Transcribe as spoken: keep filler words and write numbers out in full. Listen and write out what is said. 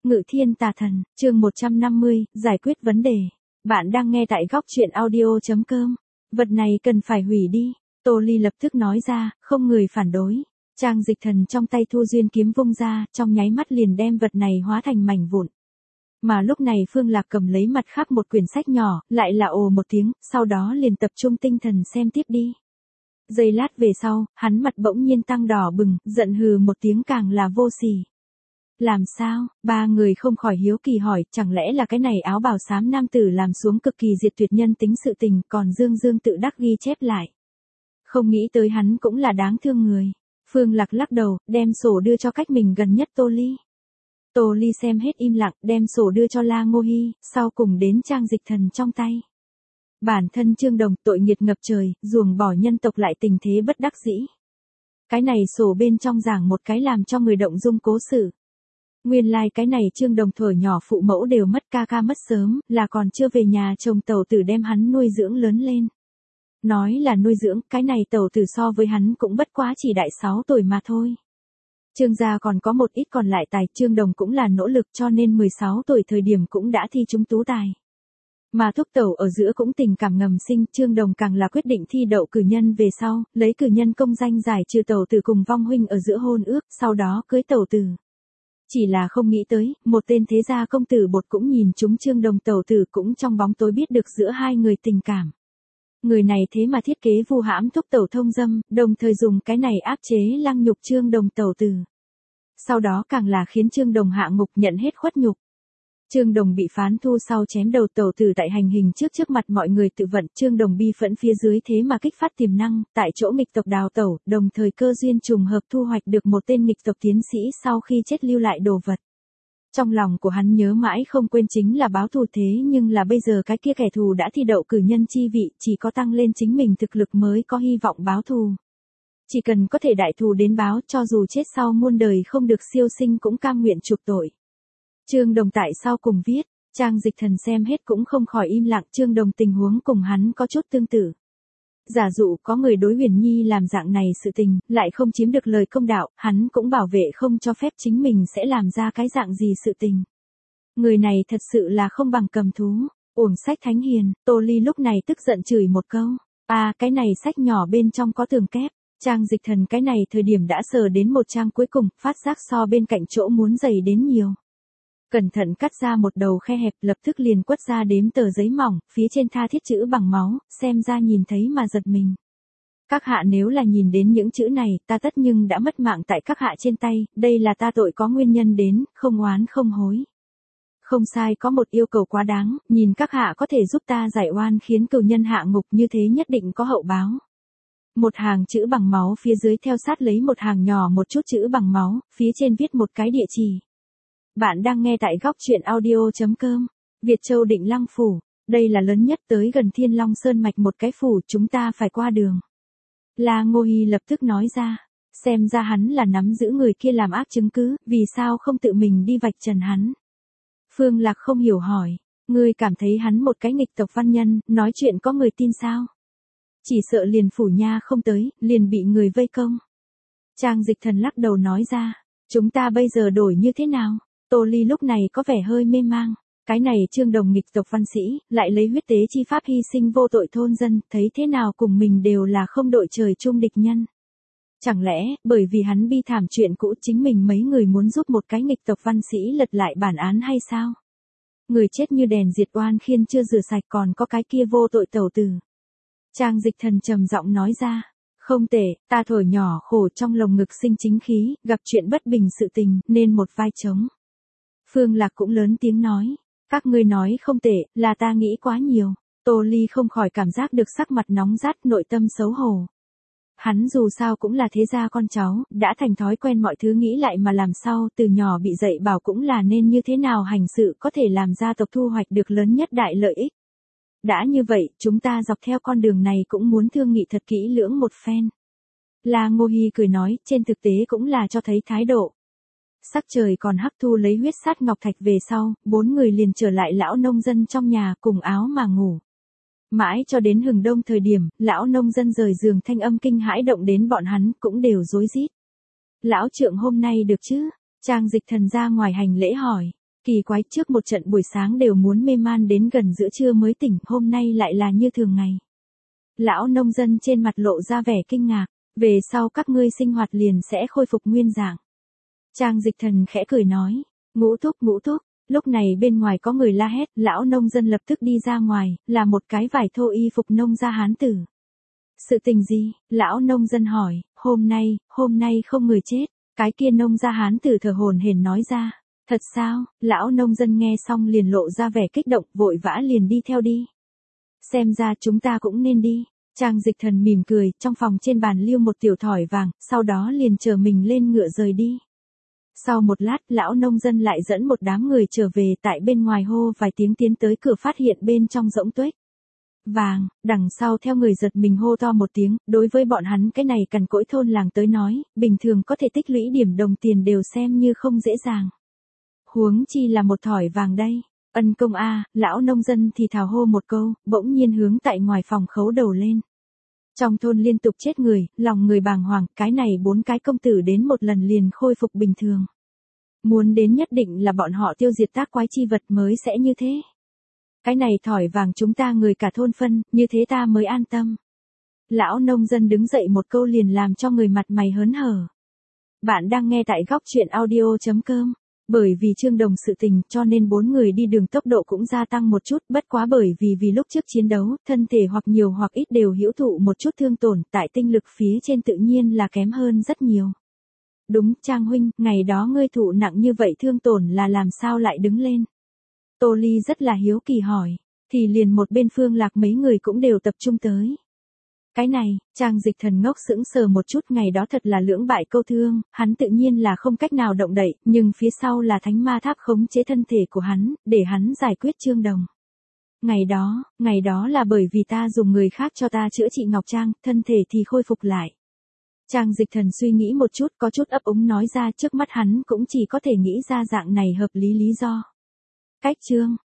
Ngự thiên tà thần, chương một trăm năm mươi, giải quyết vấn đề. Bạn đang nghe tại góc truyện audio.com. Vật này cần phải hủy đi. Tô Ly lập tức nói ra, không người phản đối. Trang Dịch Thần trong tay Thu Duyên kiếm vung ra, trong nháy mắt liền đem vật này hóa thành mảnh vụn. Mà lúc này Phương Lạc cầm lấy mặt khác một quyển sách nhỏ, lại là ồ một tiếng, sau đó liền tập trung tinh thần xem tiếp đi. Giây lát về sau, hắn mặt bỗng nhiên tăng đỏ bừng, giận hừ một tiếng càng là vô sỉ. Làm sao? Ba người không khỏi hiếu kỳ hỏi, chẳng lẽ là cái này áo bào xám nam tử làm xuống cực kỳ diệt tuyệt nhân tính sự tình, còn Dương Dương tự đắc ghi chép lại. Không nghĩ tới hắn cũng là đáng thương người. Phương Lạc lắc đầu, đem sổ đưa cho cách mình gần nhất Tô Ly. Tô Ly xem hết im lặng, đem sổ đưa cho La Ngô Hi, sau cùng đến Trang Dịch Thần trong tay. Bản thân Trương Đồng tội nghiệt ngập trời, ruồng bỏ nhân tộc lại tình thế bất đắc dĩ. Cái này sổ bên trong giảng một cái làm cho người động dung cố sự. Nguyên lai like cái này Trương Đồng thuở nhỏ phụ mẫu đều mất, ca ca mất sớm, là còn chưa về nhà chồng tẩu tử đem hắn nuôi dưỡng lớn lên. Nói là nuôi dưỡng, cái này tẩu tử so với hắn cũng bất quá chỉ đại sáu tuổi mà thôi. Trương gia còn có một ít còn lại tài, Trương Đồng cũng là nỗ lực cho nên mười sáu tuổi thời điểm cũng đã thi trúng tú tài. Mà thúc tẩu ở giữa cũng tình cảm ngầm sinh, Trương Đồng càng là quyết định thi đậu cử nhân về sau, lấy cử nhân công danh giải trừ tẩu tử cùng vong huynh ở giữa hôn ước, sau đó cưới tẩu tử. Chỉ là không nghĩ tới, một tên thế gia công tử bột cũng nhìn chúng Trương Đồng tẩu tử cũng trong bóng tối biết được giữa hai người tình cảm. Người này thế mà thiết kế vu hãm thúc tẩu thông dâm, đồng thời dùng cái này áp chế lăng nhục Trương Đồng tẩu tử. Sau đó càng là khiến Trương Đồng hạ ngục nhận hết khuất nhục. Trương Đồng bị phán thu sau chém đầu tẩu tử tại hành hình trước trước mặt mọi người tự vận, Trương Đồng bi phẫn phía dưới thế mà kích phát tiềm năng, tại chỗ nghịch tộc đào tẩu, đồng thời cơ duyên trùng hợp thu hoạch được một tên nghịch tộc tiến sĩ sau khi chết lưu lại đồ vật. Trong lòng của hắn nhớ mãi không quên chính là báo thù, thế nhưng là bây giờ cái kia kẻ thù đã thi đậu cử nhân chi vị, chỉ có tăng lên chính mình thực lực mới có hy vọng báo thù. Chỉ cần có thể đại thù đến báo, cho dù chết sau muôn đời không được siêu sinh cũng cam nguyện chuộc tội. Trương Đồng tại sau cùng viết, Trang Dịch Thần xem hết cũng không khỏi im lặng, Trương Đồng tình huống cùng hắn có chút tương tự. Giả dụ có người đối Huyền Nhi làm dạng này sự tình, lại không chiếm được lời công đạo, hắn cũng bảo vệ không cho phép chính mình sẽ làm ra cái dạng gì sự tình. Người này thật sự là không bằng cầm thú, uổng sách thánh hiền. Tô Ly lúc này tức giận chửi một câu, à cái này sách nhỏ bên trong có tường kép. Trang Dịch Thần cái này thời điểm đã sờ đến một trang cuối cùng, phát giác so bên cạnh chỗ muốn dày đến nhiều. Cẩn thận cắt ra một đầu khe hẹp, lập tức liền quất ra đếm tờ giấy mỏng, phía trên tha thiết chữ bằng máu, xem ra nhìn thấy mà giật mình. Các hạ nếu là nhìn đến những chữ này, ta tất nhưng đã mất mạng tại các hạ trên tay, đây là ta tội có nguyên nhân đến, không oán không hối. Không sai, có một yêu cầu quá đáng, nhìn các hạ có thể giúp ta giải oan khiến cừu nhân hạ ngục, như thế nhất định có hậu báo. Một hàng chữ bằng máu phía dưới theo sát lấy một hàng nhỏ một chút chữ bằng máu, phía trên viết một cái địa chỉ. Bạn đang nghe tại góc truyện audio.com. Việt Châu Định Lăng Phủ. Đây là lớn nhất tới gần Thiên Long Sơn Mạch một cái phủ, chúng ta phải qua đường. La Ngô Hi lập tức nói ra. Xem ra hắn là nắm giữ người kia làm ác chứng cứ, vì sao không tự mình đi vạch trần hắn. Phương Lạc không hiểu hỏi. Ngươi cảm thấy hắn một cái nghịch tộc văn nhân, nói chuyện có người tin sao? Chỉ sợ liền phủ nha không tới, liền bị người vây công. Trang Dịch Thần lắc đầu nói ra. Chúng ta bây giờ đổi như thế nào? Tô Ly lúc này có vẻ hơi mê mang, cái này Trương Đồng nghịch tộc văn sĩ, lại lấy huyết tế chi pháp hy sinh vô tội thôn dân, thấy thế nào cùng mình đều là không đội trời chung địch nhân. Chẳng lẽ, bởi vì hắn bi thảm chuyện cũ chính mình mấy người muốn giúp một cái nghịch tộc văn sĩ lật lại bản án hay sao? Người chết như đèn diệt oan khiên chưa rửa sạch còn có cái kia vô tội tẩu tử. Trang Dịch Thần trầm giọng nói ra. Không tệ, ta thổi nhỏ khổ trong lồng ngực sinh chính khí, gặp chuyện bất bình sự tình, nên một vai trống. Phương Lạc cũng lớn tiếng nói, các ngươi nói không tệ, là ta nghĩ quá nhiều. Tô Ly không khỏi cảm giác được sắc mặt nóng rát, nội tâm xấu hổ. Hắn dù sao cũng là thế gia con cháu, đã thành thói quen mọi thứ nghĩ lại mà làm sao, từ nhỏ bị dạy bảo cũng là nên như thế nào hành sự có thể làm gia tộc thu hoạch được lớn nhất đại lợi ích. Đã như vậy, chúng ta dọc theo con đường này cũng muốn thương nghị thật kỹ lưỡng một phen. La Ngô Hi cười nói, trên thực tế cũng là cho thấy thái độ. Sắc trời còn hắc thu lấy huyết sát ngọc thạch về sau, bốn người liền trở lại lão nông dân trong nhà cùng áo mà ngủ. Mãi cho đến hừng đông thời điểm, lão nông dân rời giường thanh âm kinh hãi động đến bọn hắn cũng đều rối rít. Lão trượng hôm nay được chứ? Trang Dịch Thần ra ngoài hành lễ hỏi. Kỳ quái, trước một trận buổi sáng đều muốn mê man đến gần giữa trưa mới tỉnh, hôm nay lại là như thường ngày. Lão nông dân trên mặt lộ ra vẻ kinh ngạc, về sau các ngươi sinh hoạt liền sẽ khôi phục nguyên dạng. Trang Dịch Thần khẽ cười nói, Ngũ thúc Ngũ thúc, lúc này bên ngoài có người la hét, lão nông dân lập tức đi ra ngoài, là một cái vải thô y phục nông gia hán tử. Sự tình gì? Lão nông dân hỏi, hôm nay, hôm nay không người chết, cái kia nông gia hán tử thở hổn hển nói ra. Thật sao? Lão nông dân nghe xong liền lộ ra vẻ kích động, vội vã liền đi theo đi. Xem ra chúng ta cũng nên đi. Trang Dịch Thần mỉm cười, trong phòng trên bàn lưu một tiểu thỏi vàng, sau đó liền chờ mình lên ngựa rời đi. Sau một lát, lão nông dân lại dẫn một đám người trở về, tại bên ngoài hô vài tiếng tiến tới cửa phát hiện bên trong rỗng tuếch. Vàng, đằng sau theo người giật mình hô to một tiếng, đối với bọn hắn cái này cằn cỗi thôn làng tới nói, bình thường có thể tích lũy điểm đồng tiền đều xem như không dễ dàng. Huống chi là một thỏi vàng đây. Ân công a, lão nông dân thì thào hô một câu, bỗng nhiên hướng tại ngoài phòng khấu đầu lên. Trong thôn liên tục chết người, lòng người bàng hoàng, cái này bốn cái công tử đến một lần liền khôi phục bình thường. Muốn đến nhất định là bọn họ tiêu diệt tác quái chi vật mới sẽ như thế. Cái này thỏi vàng chúng ta người cả thôn phân, như thế ta mới an tâm. Lão nông dân đứng dậy một câu liền làm cho người mặt mày hớn hở. Bạn đang nghe tại góc truyện audio chấm com. Bởi vì Trương Đồng sự tình cho nên bốn người đi đường tốc độ cũng gia tăng một chút, bất quá bởi vì vì lúc trước chiến đấu, thân thể hoặc nhiều hoặc ít đều hữu thụ một chút thương tổn, tại tinh lực phía trên tự nhiên là kém hơn rất nhiều. Đúng, Trang huynh, ngày đó ngươi thụ nặng như vậy thương tổn là làm sao lại đứng lên? Tô Ly rất là hiếu kỳ hỏi, thì liền một bên Phương Lạc mấy người cũng đều tập trung tới. Cái này, Trang Dịch Thần ngốc sững sờ một chút, ngày đó thật là lưỡng bại câu thương, hắn tự nhiên là không cách nào động đậy, nhưng phía sau là thánh ma tháp khống chế thân thể của hắn, để hắn giải quyết Trương Đồng. Ngày đó, ngày đó là bởi vì ta dùng người khác cho ta chữa trị Ngọc Trang, thân thể thì khôi phục lại. Trang Dịch Thần suy nghĩ một chút, có chút ấp úng nói ra, trước mắt hắn cũng chỉ có thể nghĩ ra dạng này hợp lý lý do. Cách Trương,